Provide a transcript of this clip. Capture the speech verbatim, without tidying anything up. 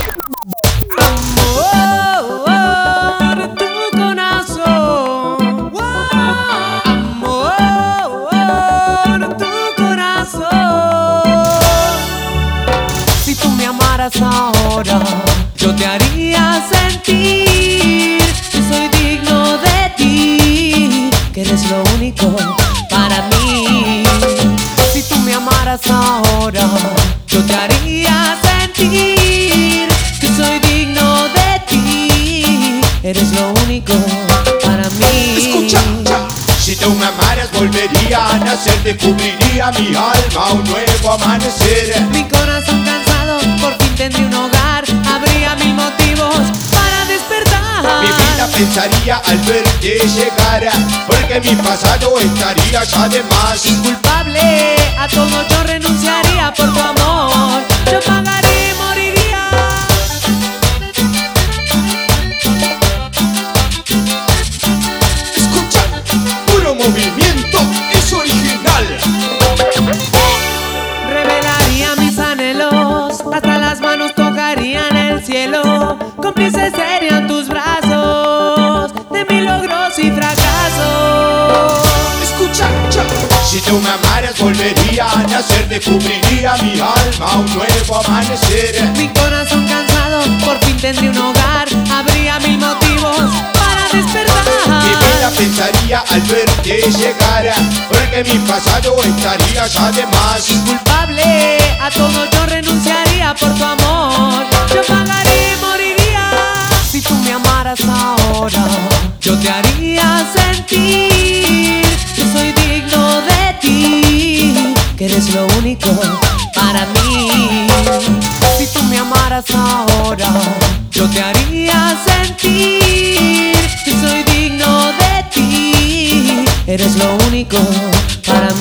Amor, tu corazón. Amor, tu corazón. Si tú me amaras ahora, yo te haría sentir que soy digno de ti, que eres lo único para mí. Si tú me amaras ahora, yo te haría sentir que soy digno de ti, eres lo único para mí. Escucha, si tú me amaras volvería a nacer, descubriría mi alma un nuevo amanecer. Mi corazón cansado por fin tendría un hogar, habría mil motivos para despertar. Mi vida pensaría al verte llegar, porque mi pasado estaría ya de más. Culpable, a todo yo renunciaría por tu amor. Yo pagaría y moriría. Escucha, puro movimiento, es original. Revelaría mis anhelos, hasta las manos tocarían el cielo. Cómplices serían tus brazos de mis logros y fracasos. Escucha, si tú me amaras volvería a nacer, descubriría mi alma un nuevo amanecer. Mi corazón cansado por fin tendría un hogar, habría mil motivos para despertar. Mi vida pensaría al verte llegar, porque mi pasado estaría ya de más. Culpable, a todo yo renunciaría por tu amor. Yo pagaría y moriría. Si tú me amaras ahora, yo te haría sentir que soy digno de ti, que eres lo único para mí. Si tú me amaras ahora, yo te haría sentir que soy digno de ti, eres lo único para mí.